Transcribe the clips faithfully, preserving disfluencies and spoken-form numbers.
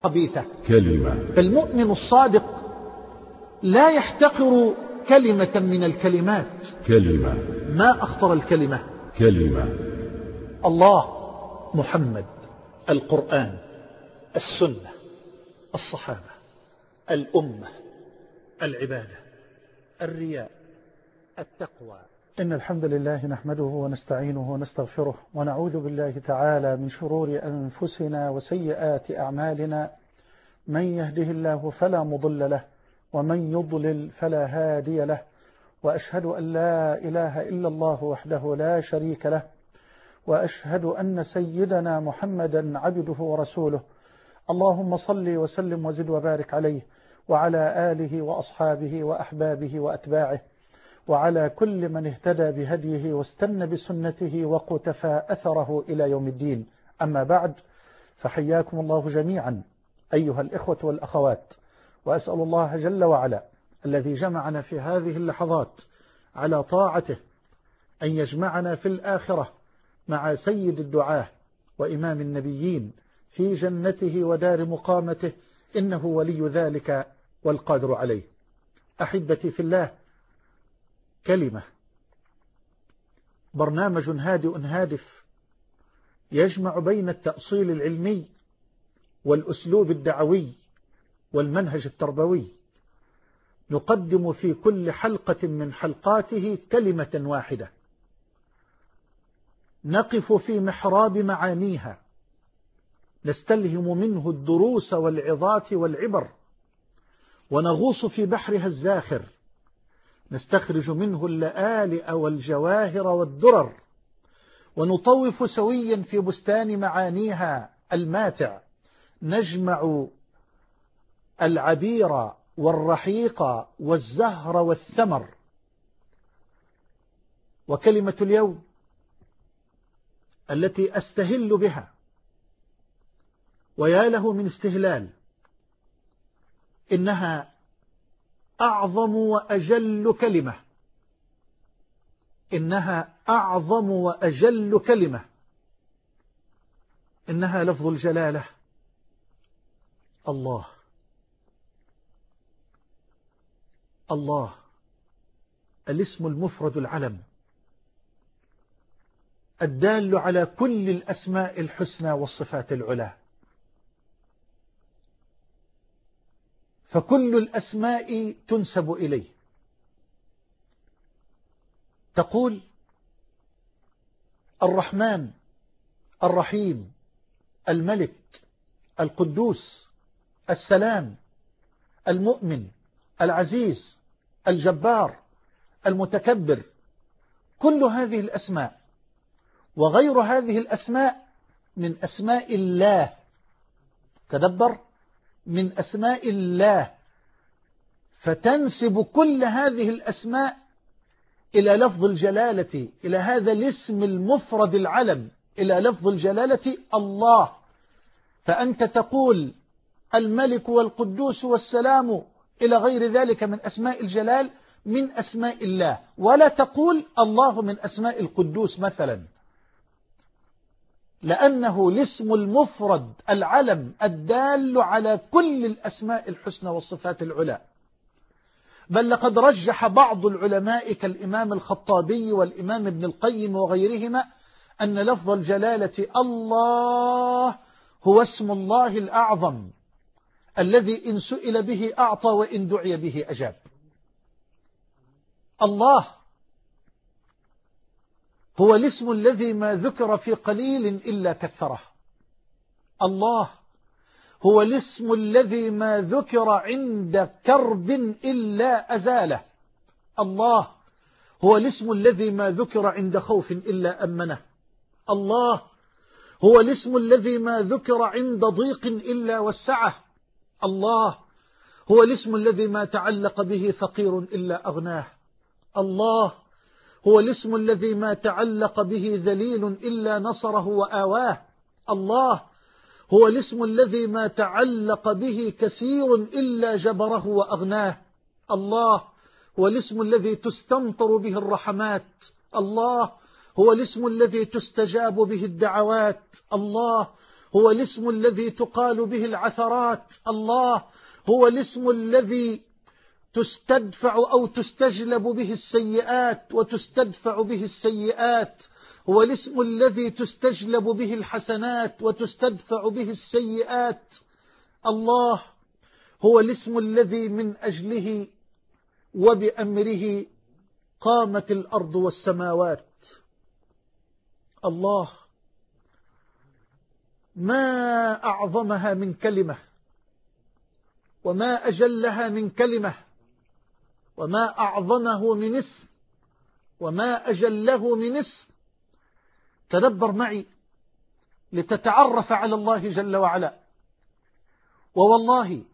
خبيثة كلمة. فالمؤمن الصادق لا يحتقر كلمة من الكلمات. كلمة. ما أخطر الكلمة؟ كلمة. الله، محمد، القرآن، السنة، الصحابة، الأمة، العبادة، الرياء، التقوى. إن الحمد لله نحمده ونستعينه ونستغفره ونعوذ بالله تعالى من شرور أنفسنا وسيئات أعمالنا. من يهده الله فلا مضل له ومن يضلل فلا هادي له، وأشهد أن لا إله إلا الله وحده لا شريك له، وأشهد أن سيدنا محمدا عبده ورسوله. اللهم صل وسلم وزد وبارك عليه وعلى آله وأصحابه وأحبابه وأتباعه وعلى كل من اهتدى بهديه واستنى بسنته وقتفى أثره إلى يوم الدين. أما بعد، فحياكم الله جميعا أيها الإخوة والأخوات، وأسأل الله جل وعلا الذي جمعنا في هذه اللحظات على طاعته أن يجمعنا في الآخرة مع سيد الدعاة وإمام النبيين في جنته ودار مقامته، إنه ولي ذلك والقادر عليه. أحبتي في الله، كلمة، برنامج هادئ هادف يجمع بين التأصيل العلمي والأسلوب الدعوي والمنهج التربوي. نقدم في كل حلقة من حلقاته كلمة واحدة نقف في محراب معانيها، نستلهم منه الدروس والعظات والعبر، ونغوص في بحرها الزاخر، نستخرج منه اللآلئ والجواهر والدرر، ونطوف سويا في بستان معانيها الماتع، نجمع العبير والرحيق والزهر والثمر. وكلمة اليوم التي أستهل بها، ويا له من استهلال، إنها أعظم وأجل كلمة، إنها أعظم وأجل كلمة، إنها لفظ الجلالة، الله. الله، الاسم المفرد العلم الدال على كل الأسماء الحسنى والصفات العلى، فكل الأسماء تنسب إليه. تقول الرحمن، الرحيم، الملك، القدوس، السلام، المؤمن، العزيز، الجبار، المتكبر. كل هذه الأسماء وغير هذه الأسماء من أسماء الله. تدبر، من أسماء الله، فتنسب كل هذه الأسماء إلى لفظ الجلالة، إلى هذا الاسم المفرد العلم، إلى لفظ الجلالة الله. فأنت تقول الملك والقدوس والسلام إلى غير ذلك من أسماء الجلال من أسماء الله، ولا تقول الله من أسماء القدوس مثلا، لأنه الاسم المفرد العلم الدال على كل الأسماء الحسنى والصفات العلى. بل لقد رجح بعض العلماء كالإمام الخطابي والإمام ابن القيم وغيرهما أن لفظ الجلالة الله هو اسم الله الأعظم الذي إن سئل به أعطى وإن دعي به أجاب. الله هو الاسم الذي ما ذكر في قليل إلا كثره. الله هو الاسم الذي ما ذكر عند كرب إلا أزاله. الله هو الاسم الذي ما ذكر عند خوف إلا أمنه. الله هو الاسم الذي ما ذكر عند ضيق إلا وسعه. الله هو الاسم الذي ما تعلق به فقير إلا أغناه. الله هو الاسم الذي ما تعلق به ذليل إلا نصره وآواه. الله هو الاسم الذي ما تعلق به كثير إلا جبره وأغناه. الله هو الاسم الذي تستمطر به الرحمات. الله هو الاسم الذي تستجاب به الدعوات. الله هو الاسم الذي تقال به العثرات. الله هو الاسم الذي تستدفع أو تستجلب به السيئات وتستدفع به السيئات، هو الاسم الذي تستجلب به الحسنات وتستدفع به السيئات. الله هو الاسم الذي من أجله وبأمره قامت الأرض والسماوات. الله ما أعظمها من كلمة، وما أجلها من كلمة، وما أعظمه من اسم، وما أجله من اسم. تدبر معي لتتعرف على الله جل وعلا. ووالله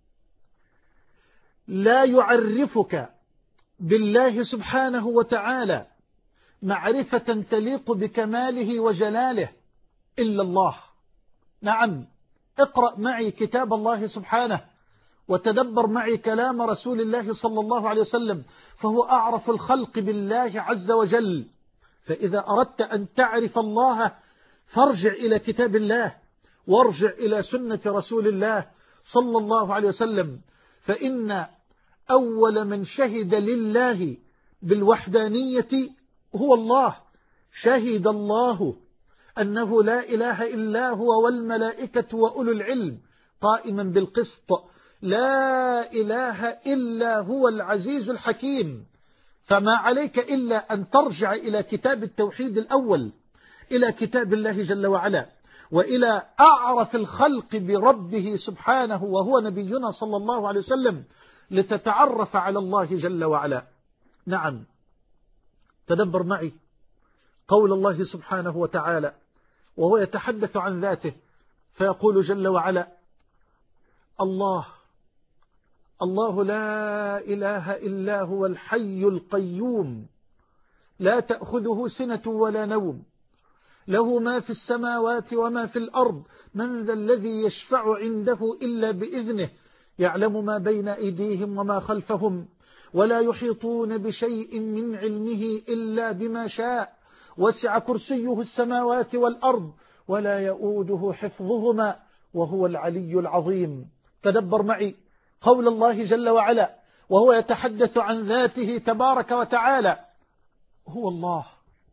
لا يعرفك بالله سبحانه وتعالى معرفة تليق بكماله وجلاله إلا الله. نعم، اقرأ معي كتاب الله سبحانه وتدبر معي كلام رسول الله صلى الله عليه وسلم، فهو أعرف الخلق بالله عز وجل. فإذا أردت أن تعرف الله فارجع إلى كتاب الله وارجع إلى سنة رسول الله صلى الله عليه وسلم، فإن أول من شهد لله بالوحدانية هو الله. شهد الله أنه لا إله إلا هو والملائكة وأولو العلم قائما بالقسط، لا إله إلا هو العزيز الحكيم. فما عليك إلا أن ترجع إلى كتاب التوحيد الأول، إلى كتاب الله جل وعلا، وإلى أعرف الخلق بربه سبحانه وهو نبينا صلى الله عليه وسلم، لتتعرف على الله جل وعلا. نعم، تدبر معي قول الله سبحانه وتعالى وهو يتحدث عن ذاته، فيقول جل وعلا: الله الله لا إله إلا هو الحي القيوم لا تأخذه سنة ولا نوم له ما في السماوات وما في الأرض من ذا الذي يشفع عنده إلا بإذنه يعلم ما بين أيديهم وما خلفهم ولا يحيطون بشيء من علمه إلا بما شاء وسع كرسيه السماوات والأرض ولا يؤوده حفظهما وهو العلي العظيم. تدبر معي قول الله جل وعلا وهو يتحدث عن ذاته تبارك وتعالى: هو الله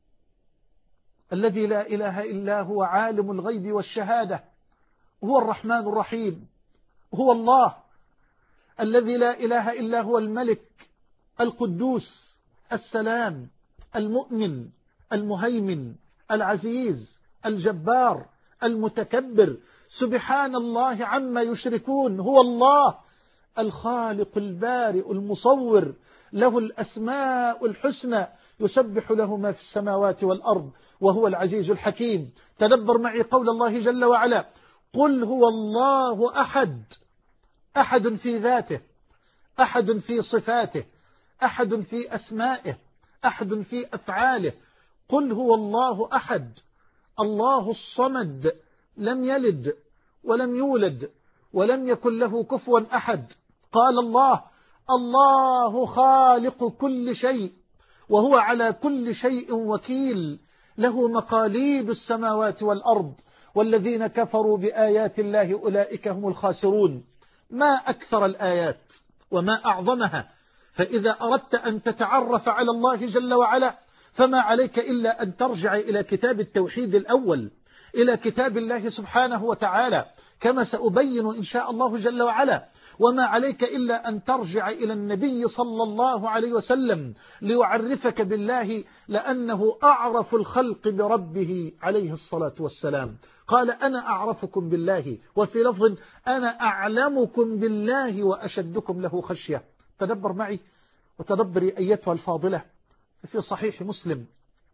الذي لا إله إلا هو عالم الغيب والشهادة، هو الرحمن الرحيم. هو الله الذي لا إله إلا هو الملك القدوس السلام المؤمن المهيمن العزيز الجبار المتكبر، سبحان الله عما يشركون. هو الله الخالق البارئ المصور، له الأسماء الحسنى، يسبح له ما في السماوات والأرض وهو العزيز الحكيم. تدبر معي قول الله جل وعلا: قل هو الله أحد. أحد في ذاته، أحد في صفاته، أحد في أسمائه، أحد في أفعاله. قل هو الله أحد، الله الصمد، لم يلد ولم يولد ولم يكن له كفوا أحد. قال الله: الله خالق كل شيء وهو على كل شيء وكيل، له مقاليد السماوات والأرض والذين كفروا بآيات الله أولئك هم الخاسرون. ما أكثر الآيات وما أعظمها. فإذا أردت أن تتعرف على الله جل وعلا فما عليك إلا أن ترجع إلى كتاب التوحيد الأول، إلى كتاب الله سبحانه وتعالى، كما سأبين إن شاء الله جل وعلا. وما عليك إلا أن ترجع إلى النبي صلى الله عليه وسلم ليعرفك بالله، لأنه أعرف الخلق بربه عليه الصلاة والسلام. قال: أنا أعرفكم بالله، وفي لفظ: أنا أعلمكم بالله وأشدكم له خشية. تدبر معي وتدبري أيتها الفاضلة في صحيح مسلم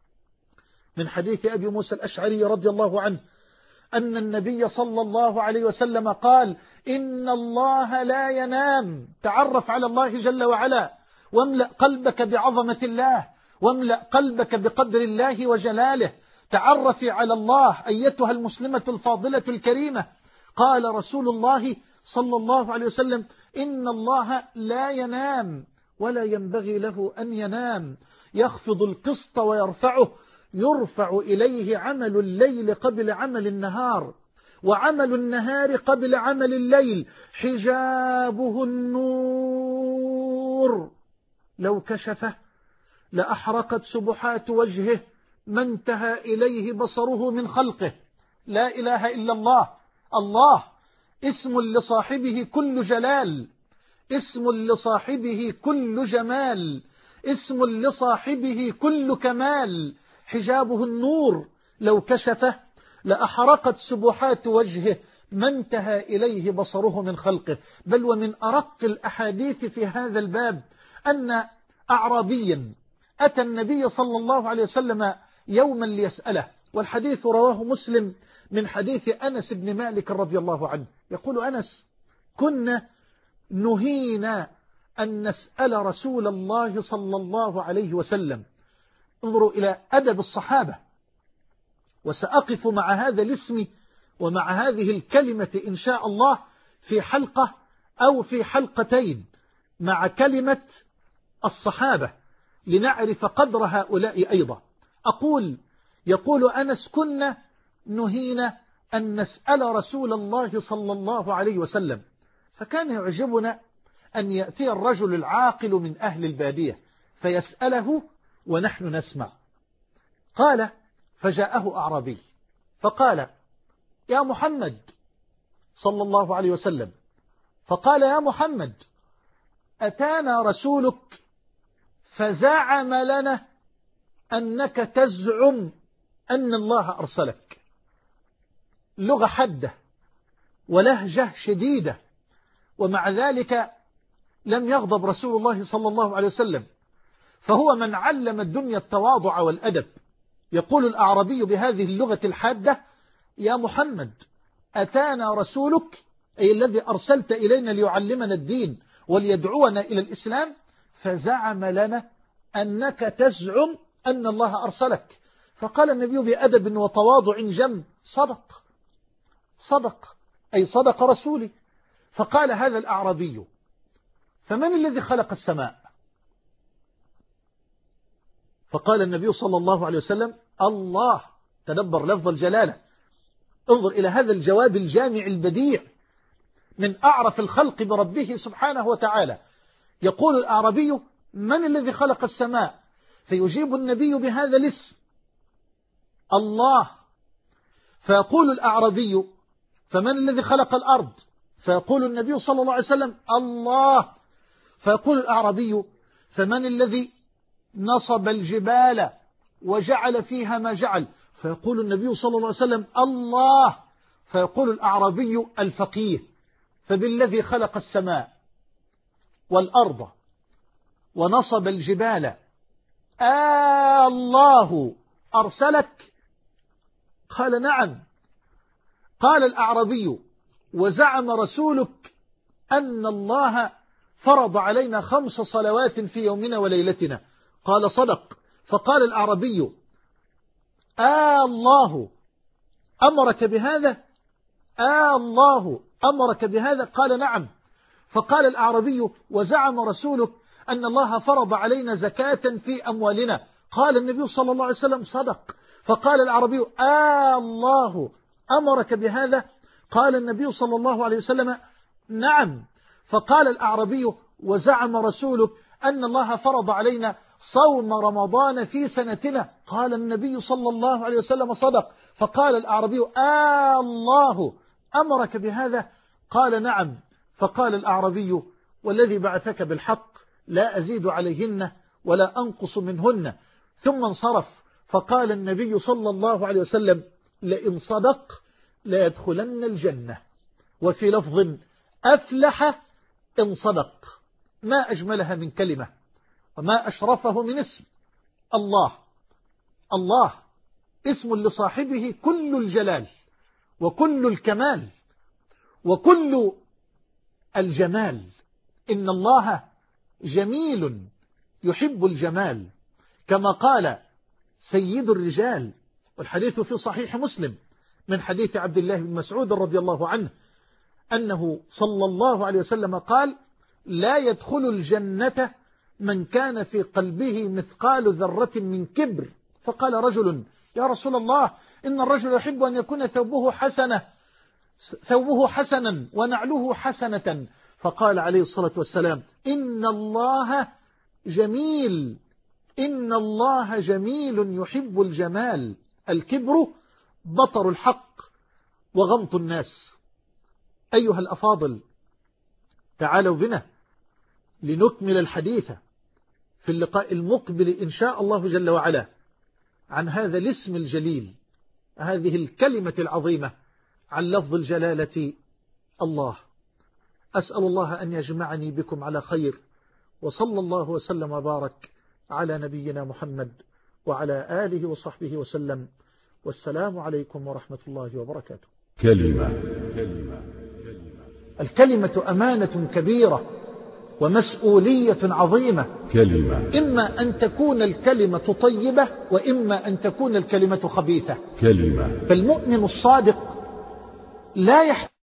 من حديث أبي موسى الأشعري رضي الله عنه أن النبي صلى الله عليه وسلم قال: إن الله لا ينام. تعرف على الله جل وعلا، واملأ قلبك بعظمة الله، واملأ قلبك بقدر الله وجلاله. تعرفي على الله أيتها المسلمة الفاضلة الكريمة. قال رسول الله صلى الله عليه وسلم: إن الله لا ينام ولا ينبغي له أن ينام، يخفض القسط ويرفعه، يرفع إليه عمل الليل قبل عمل النهار، وعمل النهار قبل عمل الليل حجابه النور لو كشفه لأحرقت سبحات وجهه ما انتهى إليه بصره من خلقه. لا إله إلا الله. الله اسم لصاحبه كل جلال، اسم لصاحبه كل جمال، اسم لصاحبه كل كمال. حجابه النور لو كشفه لأحرقت سبحات وجهه ما انتهى إليه بصره من خلقه. بل ومن أرق الأحاديث في هذا الباب أن أعرابيا أتى النبي صلى الله عليه وسلم يوما ليسأله، والحديث رواه مسلم من حديث أنس بن مالك رضي الله عنه. يقول أنس: كنا نهينا أن نسأل رسول الله صلى الله عليه وسلم. انظروا إلى أدب الصحابة. وسأقف مع هذا الاسم ومع هذه الكلمة إن شاء الله في حلقة أو في حلقتين مع كلمة الصحابة لنعرف قدر هؤلاء أيضا. أقول يقول أنس: كنا نهينا أن نسأل رسول الله صلى الله عليه وسلم، فكان يعجبنا أن يأتي الرجل العاقل من أهل البادية فيسأله ونحن نسمع. قال: فجاءه أعرابي فقال: يا محمد صلى الله عليه وسلم. فقال: يا محمد، أتانا رسولك فزعم لنا أنك تزعم أن الله أرسلك. لغة حادة ولهجة شديدة، ومع ذلك لم يغضب رسول الله صلى الله عليه وسلم، فهو من علم الدنيا التواضع والأدب. يقول الأعرابي بهذه اللغة الحادة: يا محمد، أتانا رسولك، أي الذي أرسلت إلينا ليعلمنا الدين وليدعونا إلى الإسلام، فزعم لنا أنك تزعم أن الله أرسلك. فقال النبي بأدب وتواضع جم: صدق صدق، أي صدق رسولي. فقال هذا الأعرابي: فمن الذي خلق السماء؟ فقال النبي صلى الله عليه وسلم: الله. تدبر لفظ الجلالة، انظر إلى هذا الجواب الجامع البديع من أعرف الخلق بربه سبحانه وتعالى. يقول الأعرابي: من الذي خلق السماء؟ فيجيب النبي بهذا الاسم: الله. فيقول الأعرابي: فمن الذي خلق الأرض؟ فيقول النبي صلى الله عليه وسلم: الله. فيقول الأعرابي: فمن الذي نصب الجبال وجعل فيها ما جعل؟ فيقول النبي صلى الله عليه وسلم: الله. فيقول الأعرابي الفقيه: فبالذي خلق السماء والأرض ونصب الجبال آه الله أرسلك؟ قال: نعم. قال الأعرابي: وزعم رسولك أن الله فرض علينا خمس صلوات في يومنا وليلتنا؟ قال: صدق. فقال الأعرابي: آه الله أمرك بهذا؟ آه الله أمرك بهذا؟ قال: نعم. فقال الأعرابي: وزعم رسولك أن الله فرض علينا زكاة في أموالنا؟ قال النبي صلى الله عليه وسلم: صدق. فقال الأعرابي: آه الله أمرك بهذا؟ قال النبي صلى الله عليه وسلم: نعم. فقال الأعرابي: وزعم رسولك أن الله فرض علينا صوم رمضان في سنتنا؟ قال النبي صلى الله عليه وسلم: صدق. فقال الأعرابي: آه الله أمرك بهذا؟ قال: نعم. فقال الأعرابي: والذي بعثك بالحق لا أزيد عليهن ولا أنقص منهن. ثم انصرف. فقال النبي صلى الله عليه وسلم: لئن صدق ليدخلن الجنة. وفي لفظ: أفلح إن صدق. ما أجملها من كلمة وما أشرفه من اسم. الله. الله اسم لصاحبه كل الجلال وكل الكمال وكل الجمال. إن الله جميل يحب الجمال، كما قال سيد الرجال. والحديث في صحيح مسلم من حديث عبد الله بن مسعود رضي الله عنه أنه صلى الله عليه وسلم قال: لا يدخل الجنة من كان في قلبه مثقال ذرة من كبر. فقال رجل: يا رسول الله، إن الرجل يحب أن يكون ثوبه حسنة ثوبه حسنا ونعله حسنة، فقال عليه الصلاة والسلام إن الله جميل، إن الله جميل يحب الجمال. الكبر بطر الحق وغمط الناس. أيها الأفاضل، تعالوا بنا لنكمل الحديث في اللقاء المقبل إن شاء الله جل وعلا عن هذا الاسم الجليل، هذه الكلمة العظيمة، عن لفظ الجلالة الله. أسأل الله أن يجمعني بكم على خير، وصلى الله وسلم وبارك على نبينا محمد وعلى آله وصحبه وسلم، والسلام عليكم ورحمة الله وبركاته. كلمة كلمة الكلمة أمانة كبيرة ومسؤولية عظيمة. كلمة إما أن تكون الكلمة طيبة وإما أن تكون الكلمة خبيثة. كلمة فالمؤمن الصادق لا يحتاج